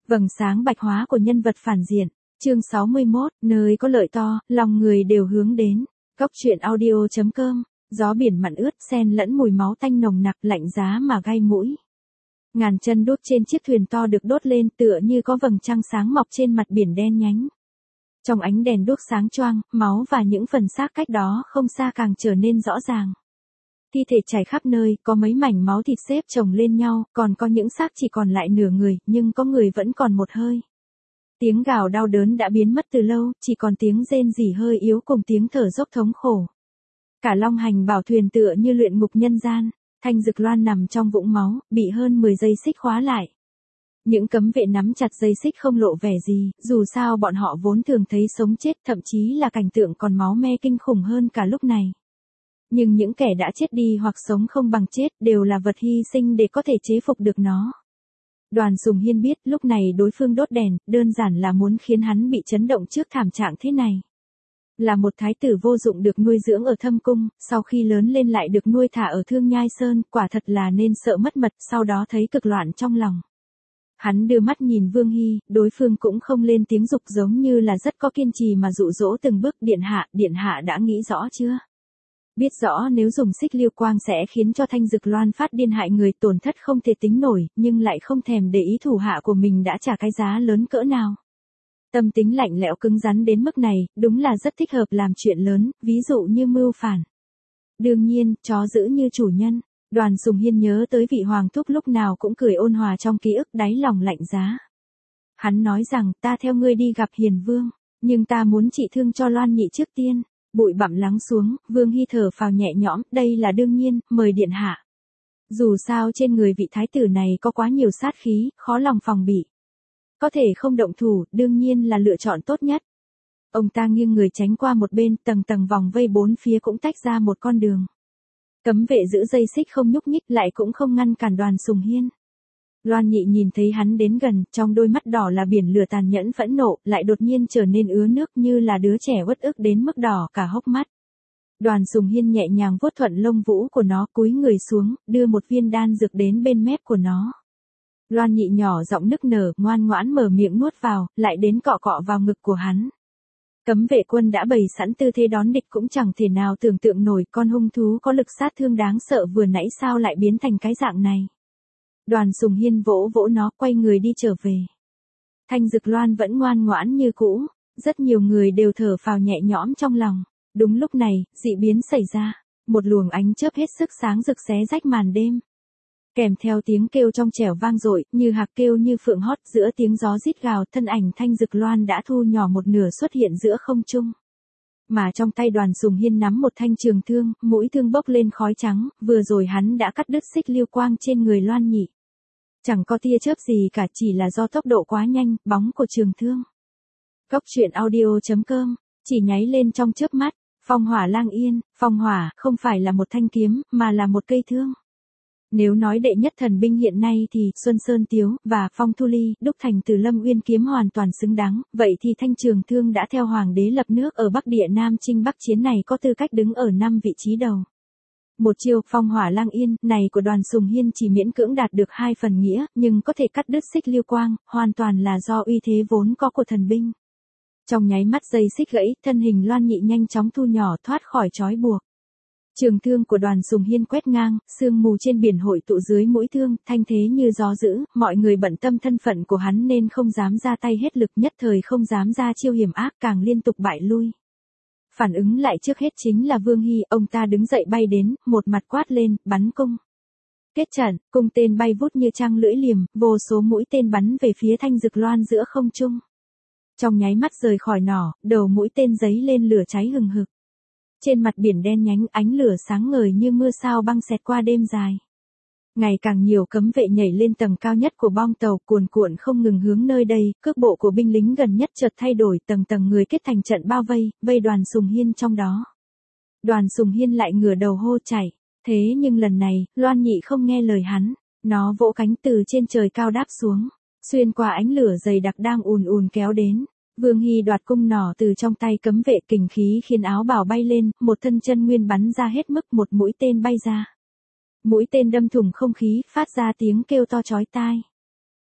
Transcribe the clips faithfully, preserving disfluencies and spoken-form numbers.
Vầng sáng bạch hóa của nhân vật phản diện. Chương sáu mươi mốt, nơi có lợi to, lòng người đều hướng đến. Góc truyện audio chấm com. Gió biển mặn ướt xen lẫn mùi máu tanh nồng nặc, lạnh giá mà gai mũi. Ngàn chân đốt trên chiếc thuyền to được đốt lên tựa như có vầng trăng sáng mọc trên mặt biển đen nhánh. Trong ánh đèn đuốc sáng choang, máu và những phần xác cách đó không xa càng trở nên rõ ràng. Thi thể chảy khắp nơi, có mấy mảnh máu thịt xếp chồng lên nhau, còn có những xác chỉ còn lại nửa người, nhưng có người vẫn còn một hơi. Tiếng gào đau đớn đã biến mất từ lâu, chỉ còn tiếng rên rỉ hơi yếu cùng tiếng thở dốc thống khổ. Cả long hành bảo thuyền tựa như luyện ngục nhân gian, Thanh Dực Loan nằm trong vũng máu, bị hơn mười dây xích khóa lại. Những cấm vệ nắm chặt dây xích không lộ vẻ gì, dù sao bọn họ vốn thường thấy sống chết, thậm chí là cảnh tượng còn máu me kinh khủng hơn cả lúc này. Nhưng những kẻ đã chết đi hoặc sống không bằng chết đều là vật hy sinh để có thể chế phục được nó. Đoàn Sùng Hiên biết lúc này đối phương đốt đèn, đơn giản là muốn khiến hắn bị chấn động trước thảm trạng thế này. Là một thái tử vô dụng được nuôi dưỡng ở thâm cung, sau khi lớn lên lại được nuôi thả ở Thương Nhai Sơn, quả thật là nên sợ mất mật, sau đó thấy cực loạn trong lòng. Hắn đưa mắt nhìn Vương Hy, đối phương cũng không lên tiếng dục giống như là rất có kiên trì mà dụ dỗ từng bước. Điện hạ, điện hạ đã nghĩ rõ chưa? Biết rõ nếu dùng xích liêu quang sẽ khiến cho Thanh Dực Loan phát điên hại người, tổn thất không thể tính nổi, nhưng lại không thèm để ý thủ hạ của mình đã trả cái giá lớn cỡ nào. Tâm tính lạnh lẽo cứng rắn đến mức này, đúng là rất thích hợp làm chuyện lớn, ví dụ như mưu phản. Đương nhiên, chó giữ như chủ nhân. Đoàn Sùng Hiên nhớ tới vị hoàng thúc lúc nào cũng cười ôn hòa trong ký ức, đáy lòng lạnh giá. Hắn nói rằng, ta theo ngươi đi gặp Hiền Vương, nhưng ta muốn trị thương cho Loan Nhị trước tiên. Bụi bặm lắng xuống, Vương Hy thở phào nhẹ nhõm, đây là đương nhiên, mời điện hạ. Dù sao trên người vị thái tử này có quá nhiều sát khí, khó lòng phòng bị. Có thể không động thủ, đương nhiên là lựa chọn tốt nhất. Ông ta nghiêng người tránh qua một bên, tầng tầng vòng vây bốn phía cũng tách ra một con đường. Cấm vệ giữ dây xích không nhúc nhích, lại cũng không ngăn cản Đoàn Sùng Hiên. Loan Nhị nhìn thấy hắn đến gần, trong đôi mắt đỏ là biển lửa tàn nhẫn phẫn nộ, lại đột nhiên trở nên ứa nước như là đứa trẻ uất ức đến mức đỏ cả hốc mắt. Đoàn Sùng Hiên nhẹ nhàng vuốt thuận lông vũ của nó, cúi người xuống, đưa một viên đan dược đến bên mép của nó. Loan Nhị nhỏ giọng nức nở, ngoan ngoãn mở miệng nuốt vào, lại đến cọ cọ vào ngực của hắn. Cấm vệ quân đã bày sẵn tư thế đón địch cũng chẳng thể nào tưởng tượng nổi con hung thú có lực sát thương đáng sợ vừa nãy sao lại biến thành cái dạng này. Đoàn Sùng Hiên vỗ vỗ nó, quay người đi trở về. Thanh Dực Loan vẫn ngoan ngoãn như cũ, rất nhiều người đều thở phào nhẹ nhõm trong lòng. Đúng lúc này, dị biến xảy ra, một luồng ánh chớp hết sức sáng rực xé rách màn đêm. Kèm theo tiếng kêu trong trẻo vang dội, như hạc kêu như phượng hót, giữa tiếng gió rít gào, thân ảnh Thanh Dực Loan đã thu nhỏ một nửa xuất hiện giữa không trung. Mà trong tay Đoàn Sùng Hiên nắm một thanh trường thương, mũi thương bốc lên khói trắng, vừa rồi hắn đã cắt đứt xích liêu quang trên người Loan Nhị. Chẳng có tia chớp gì cả, chỉ là do tốc độ quá nhanh, bóng của trường thương. Góc truyện audio chấm com, chỉ nháy lên trong chớp mắt, phong hỏa lang yên, phong hỏa không phải là một thanh kiếm, mà là một cây thương. Nếu nói đệ nhất thần binh hiện nay thì Xuân Sơn Tiếu và Phong Thu Ly, đúc thành từ Lâm Uyên kiếm hoàn toàn xứng đáng, vậy thì thanh trường thương đã theo hoàng đế lập nước ở Bắc Địa Nam Chinh Bắc Chiến này có tư cách đứng ở năm vị trí đầu. Một chiêu phong hỏa lang yên này của Đoàn Sùng Hiên chỉ miễn cưỡng đạt được hai phần nghĩa, nhưng có thể cắt đứt xích liêu quang, hoàn toàn là do uy thế vốn có của thần binh. Trong nháy mắt dây xích gãy, thân hình Loan Nhị nhanh chóng thu nhỏ thoát khỏi trói buộc. Trường thương của Đoàn Sùng Hiên quét ngang, sương mù trên biển hội tụ dưới mũi thương, thanh thế như gió dữ, mọi người bận tâm thân phận của hắn nên không dám ra tay hết lực, nhất thời không dám ra chiêu hiểm ác, càng liên tục bại lui. Phản ứng lại trước hết chính là Vương Hy, ông ta đứng dậy bay đến, một mặt quát lên, bắn cung. Kết trận, cung tên bay vút như trăng lưỡi liềm, vô số mũi tên bắn về phía Thanh Dực Loan giữa không trung. Trong nháy mắt rời khỏi nỏ, đầu mũi tên giấy lên lửa cháy hừng hực. Trên mặt biển đen nhánh, ánh lửa sáng ngời như mưa sao băng xẹt qua đêm dài. Ngày càng nhiều cấm vệ nhảy lên tầng cao nhất của bong tàu, cuồn cuộn không ngừng hướng nơi đây, cước bộ của binh lính gần nhất chợt thay đổi, tầng tầng người kết thành trận bao vây, vây Đoàn Sùng Hiên trong đó. Đoàn Sùng Hiên lại ngửa đầu hô chạy, thế nhưng lần này, Loan Nhị không nghe lời hắn, nó vỗ cánh từ trên trời cao đáp xuống, xuyên qua ánh lửa dày đặc đang ùn ùn kéo đến. Vương Hy đoạt cung nỏ từ trong tay cấm vệ, kình khí khiến áo bào bay lên, một thân chân nguyên bắn ra hết mức, một mũi tên bay ra. Mũi tên đâm thủng không khí, phát ra tiếng kêu to chói tai.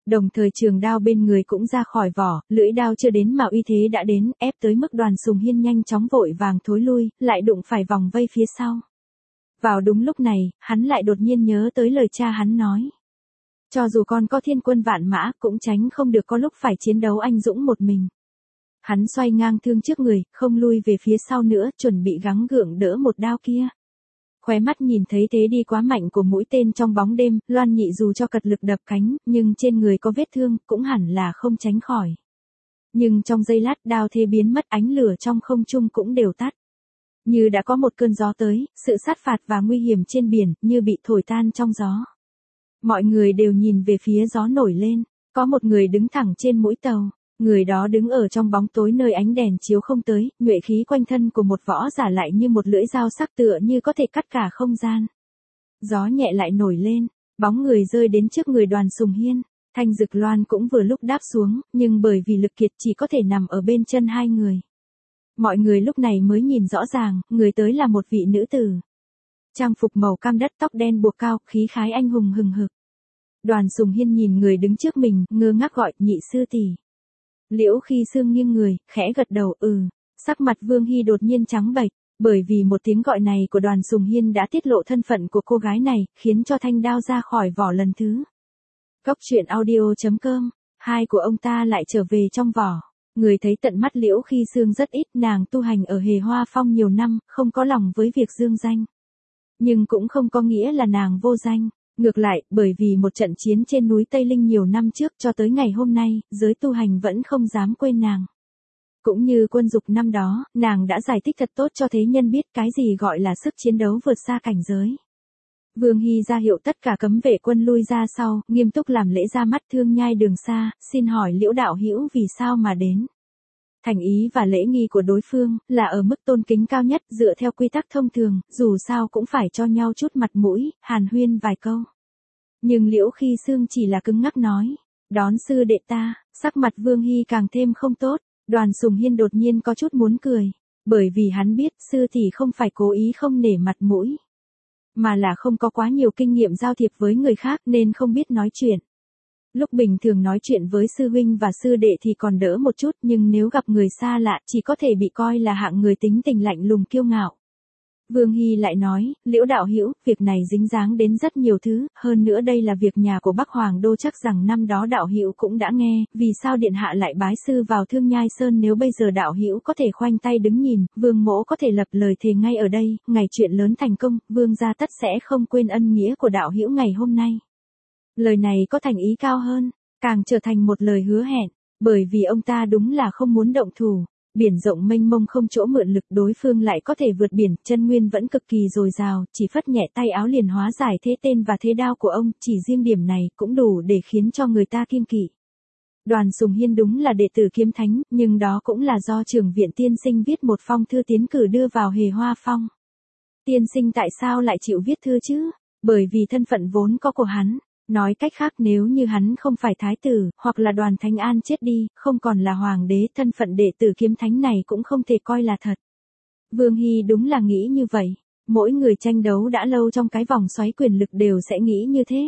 Đồng thời trường đao bên người cũng ra khỏi vỏ, lưỡi đao chưa đến mà uy thế đã đến, ép tới mức Đoàn Sùng Hiên nhanh chóng vội vàng thối lui, lại đụng phải vòng vây phía sau. Vào đúng lúc này, hắn lại đột nhiên nhớ tới lời cha hắn nói. Cho dù con có thiên quân vạn mã, cũng tránh không được có lúc phải chiến đấu anh dũng một mình. Hắn xoay ngang thương trước người, không lui về phía sau nữa, chuẩn bị gắng gượng đỡ một đao kia. Khóe mắt nhìn thấy thế đi quá mạnh của mũi tên trong bóng đêm, Loan Nhị dù cho cật lực đập cánh, nhưng trên người có vết thương, cũng hẳn là không tránh khỏi. Nhưng trong giây lát đao thế biến mất, ánh lửa trong không trung cũng đều tắt. Như đã có một cơn gió tới, sự sát phạt và nguy hiểm trên biển, như bị thổi tan trong gió. Mọi người đều nhìn về phía gió nổi lên, có một người đứng thẳng trên mũi tàu. Người đó đứng ở trong bóng tối nơi ánh đèn chiếu không tới, nhuệ khí quanh thân của một võ giả lại như một lưỡi dao sắc tựa như có thể cắt cả không gian. Gió nhẹ lại nổi lên, bóng người rơi đến trước người Đoàn Sùng Hiên. Thanh Dực Loan cũng vừa lúc đáp xuống, nhưng bởi vì lực kiệt chỉ có thể nằm ở bên chân hai người. Mọi người lúc này mới nhìn rõ ràng, người tới là một vị nữ tử. Trang phục màu cam đất, tóc đen buộc cao, khí khái anh hùng hừng hực. Đoàn Sùng Hiên nhìn người đứng trước mình, ngơ ngác gọi, Nhị sư tỷ. Liễu Khi Sương nghiêng người, khẽ gật đầu, ừ. Sắc mặt Vương Hy đột nhiên trắng bệch, bởi vì một tiếng gọi này của Đoàn Sùng Hiên đã tiết lộ thân phận của cô gái này, khiến cho thanh đao ra khỏi vỏ lần thứ. Cốc truyện audio chấm com, hai của ông ta lại trở về trong vỏ. Người thấy tận mắt Liễu Khi Sương rất ít, nàng tu hành ở Hề Hoa Phong nhiều năm, không có lòng với việc dương danh. Nhưng cũng không có nghĩa là nàng vô danh. Ngược lại, bởi vì một trận chiến trên núi Tây Linh nhiều năm trước cho tới ngày hôm nay, giới tu hành vẫn không dám quên nàng. Cũng như Quân Dục năm đó, nàng đã giải thích thật tốt cho thế nhân biết cái gì gọi là sức chiến đấu vượt xa cảnh giới. Vương Hy ra hiệu tất cả cấm vệ quân lui ra sau, nghiêm túc làm lễ ra mắt Thương Nhai Đường Xa, xin hỏi Liễu đạo hữu vì sao mà đến. Thành ý và lễ nghi của đối phương là ở mức tôn kính cao nhất, dựa theo quy tắc thông thường, dù sao cũng phải cho nhau chút mặt mũi, hàn huyên vài câu. Nhưng Liễu Khi Sương chỉ là cứng ngắc nói, đón sư đệ ta. Sắc mặt Vương Hy càng thêm không tốt. Đoàn Sùng Hiên đột nhiên có chút muốn cười, bởi vì hắn biết sư tỷ không phải cố ý không nể mặt mũi, mà là không có quá nhiều kinh nghiệm giao thiệp với người khác nên không biết nói chuyện. Lúc bình thường nói chuyện với sư huynh và sư đệ thì còn đỡ một chút, nhưng nếu gặp người xa lạ chỉ có thể bị coi là hạng người tính tình lạnh lùng kiêu ngạo. Vương Hy lại nói, Liễu đạo hữu, việc này dính dáng đến rất nhiều thứ, hơn nữa đây là việc nhà của Bắc Hoàng Đô, chắc rằng năm đó đạo hữu cũng đã nghe, vì sao điện hạ lại bái sư vào Thương Nhai Sơn. Nếu bây giờ đạo hữu có thể khoanh tay đứng nhìn, Vương mỗ có thể lập lời thề ngay ở đây, ngày chuyện lớn thành công, Vương gia tất sẽ không quên ân nghĩa của đạo hữu ngày hôm nay. Lời này có thành ý cao hơn, càng trở thành một lời hứa hẹn, bởi vì ông ta đúng là không muốn động thủ. Biển rộng mênh mông không chỗ mượn lực, đối phương lại có thể vượt biển, chân nguyên vẫn cực kỳ dồi dào, chỉ phất nhẹ tay áo liền hóa giải thế tên và thế đao của ông, chỉ riêng điểm này cũng đủ để khiến cho người ta kiêng kỵ. Đoàn Sùng Hiên đúng là đệ tử Kiếm Thánh, nhưng đó cũng là do trưởng viện tiên sinh viết một phong thư tiến cử đưa vào Hề Hoa Phong. Tiên sinh tại sao lại chịu viết thư chứ? Bởi vì thân phận vốn có của hắn. Nói cách khác, nếu như hắn không phải thái tử, hoặc là Đoàn Thánh An chết đi, không còn là hoàng đế, thân phận đệ tử Kiếm Thánh này cũng không thể coi là thật. Vương Hy đúng là nghĩ như vậy. Mỗi người tranh đấu đã lâu trong cái vòng xoáy quyền lực đều sẽ nghĩ như thế.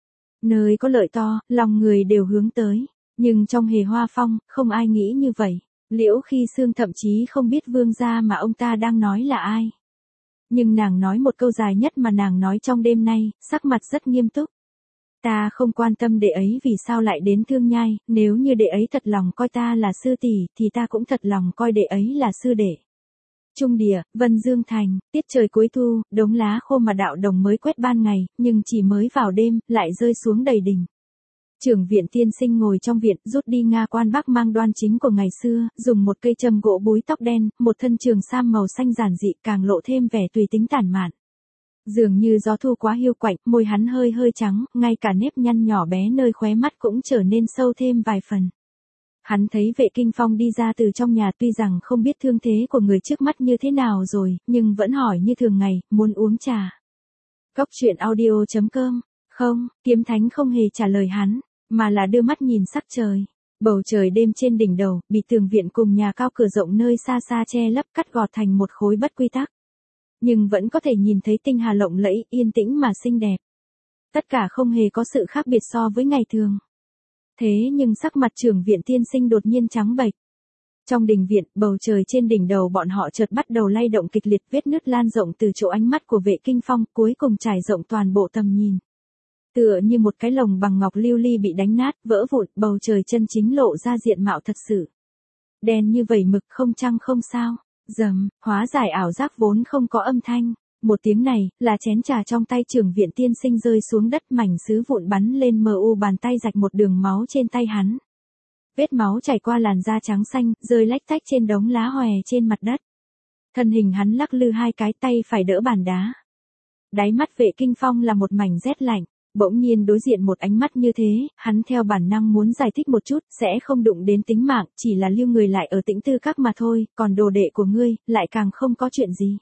Nơi có lợi to, lòng người đều hướng tới. Nhưng trong Hề Hoa Phong, không ai nghĩ như vậy. Liễu Khi Sương thậm chí không biết vương gia mà ông ta đang nói là ai. Nhưng nàng nói một câu dài nhất mà nàng nói trong đêm nay, sắc mặt rất nghiêm túc. Ta không quan tâm đệ ấy vì sao lại đến Thương Nhai, nếu như đệ ấy thật lòng coi ta là sư tỷ, thì ta cũng thật lòng coi đệ ấy là sư đệ. Trung địa, Vân Dương Thành, tiết trời cuối thu, đống lá khô mà đạo đồng mới quét ban ngày, nhưng chỉ mới vào đêm, lại rơi xuống đầy đỉnh. Trưởng viện tiên sinh ngồi trong viện, rút đi Nga quan bác mang đoan chính của ngày xưa, dùng một cây châm gỗ búi tóc đen, một thân trường sam màu xanh giản dị, càng lộ thêm vẻ tùy tính tản mạn. Dường như gió thu quá hiu quạnh, môi hắn hơi hơi trắng, ngay cả nếp nhăn nhỏ bé nơi khóe mắt cũng trở nên sâu thêm vài phần. Hắn thấy Vệ Kinh Phong đi ra từ trong nhà, tuy rằng không biết thương thế của người trước mắt như thế nào rồi, nhưng vẫn hỏi như thường ngày, muốn uống trà. Cốc truyện audio chấm com, không, Kiếm Thánh không hề trả lời hắn, mà là đưa mắt nhìn sắc trời. Bầu trời đêm trên đỉnh đầu, bị tường viện cùng nhà cao cửa rộng nơi xa xa che lấp, cắt gọt thành một khối bất quy tắc. Nhưng vẫn có thể nhìn thấy tinh hà lộng lẫy, yên tĩnh mà xinh đẹp. Tất cả không hề có sự khác biệt so với ngày thường. Thế nhưng sắc mặt Trưởng viện tiên sinh đột nhiên trắng bệch. Trong đình viện, bầu trời trên đỉnh đầu bọn họ chợt bắt đầu lay động kịch liệt, vết nứt lan rộng từ chỗ ánh mắt của Vệ Kinh Phong, cuối cùng trải rộng toàn bộ tầm nhìn. Tựa như một cái lồng bằng ngọc lưu ly bị đánh nát, vỡ vụn, bầu trời chân chính lộ ra diện mạo thật sự. Đen như vẩy mực, không trăng không sao. Rầm, hóa giải ảo giác vốn không có âm thanh. Một tiếng này, là chén trà trong tay Trưởng viện tiên sinh rơi xuống đất, mảnh sứ vụn bắn lên mờ u, bàn tay rạch một đường máu trên tay hắn. Vết máu chảy qua làn da trắng xanh, rơi lách tách trên đống lá hòe trên mặt đất. Thân hình hắn lắc lư hai cái, tay phải đỡ bàn đá. Đáy mắt Vệ Kinh Phong là một mảnh rét lạnh. Bỗng nhiên đối diện một ánh mắt như thế, hắn theo bản năng muốn giải thích một chút, sẽ không đụng đến tính mạng, chỉ là lưu người lại ở Tĩnh Tư Các mà thôi, còn đồ đệ của ngươi, lại càng không có chuyện gì.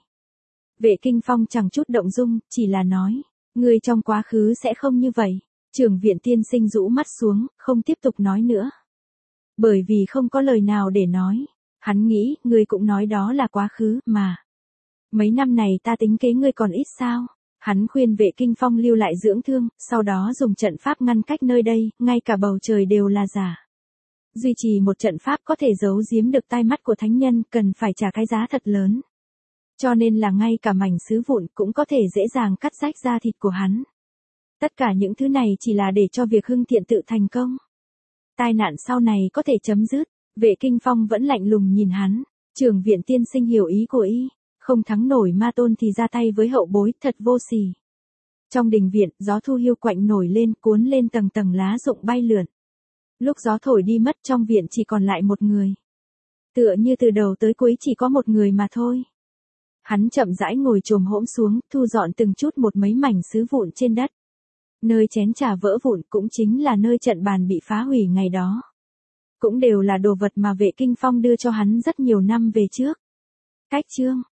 Vệ Kinh Phong chẳng chút động dung, chỉ là nói, ngươi trong quá khứ sẽ không như vậy. Trưởng viện tiên sinh rũ mắt xuống, không tiếp tục nói nữa. Bởi vì không có lời nào để nói. Hắn nghĩ, ngươi cũng nói đó là quá khứ, mà. Mấy năm này ta tính kế ngươi còn ít sao? Hắn khuyên Vệ Kinh Phong lưu lại dưỡng thương, sau đó dùng trận pháp ngăn cách nơi đây, ngay cả bầu trời đều là giả. Duy trì một trận pháp có thể giấu giếm được tai mắt của thánh nhân, cần phải trả cái giá thật lớn. Cho nên là ngay cả mảnh sứ vụn cũng có thể dễ dàng cắt rách da thịt của hắn. Tất cả những thứ này chỉ là để cho việc Hưng Thiện tự thành công. Tai nạn sau này có thể chấm dứt. Vệ Kinh Phong vẫn lạnh lùng nhìn hắn. Trưởng viện tiên sinh hiểu ý của y. Không thắng nổi ma tôn thì ra tay với hậu bối, thật vô sỉ. Trong đình viện, gió thu hiu quạnh nổi lên, cuốn lên tầng tầng lá rụng bay lượn. Lúc gió thổi đi mất, trong viện chỉ còn lại một người. Tựa như từ đầu tới cuối chỉ có một người mà thôi. Hắn chậm rãi ngồi chồm hỗn xuống, thu dọn từng chút một mấy mảnh sứ vụn trên đất. Nơi chén trà vỡ vụn cũng chính là nơi trận bàn bị phá hủy ngày đó. Cũng đều là đồ vật mà Vệ Kinh Phong đưa cho hắn rất nhiều năm về trước. Cách chương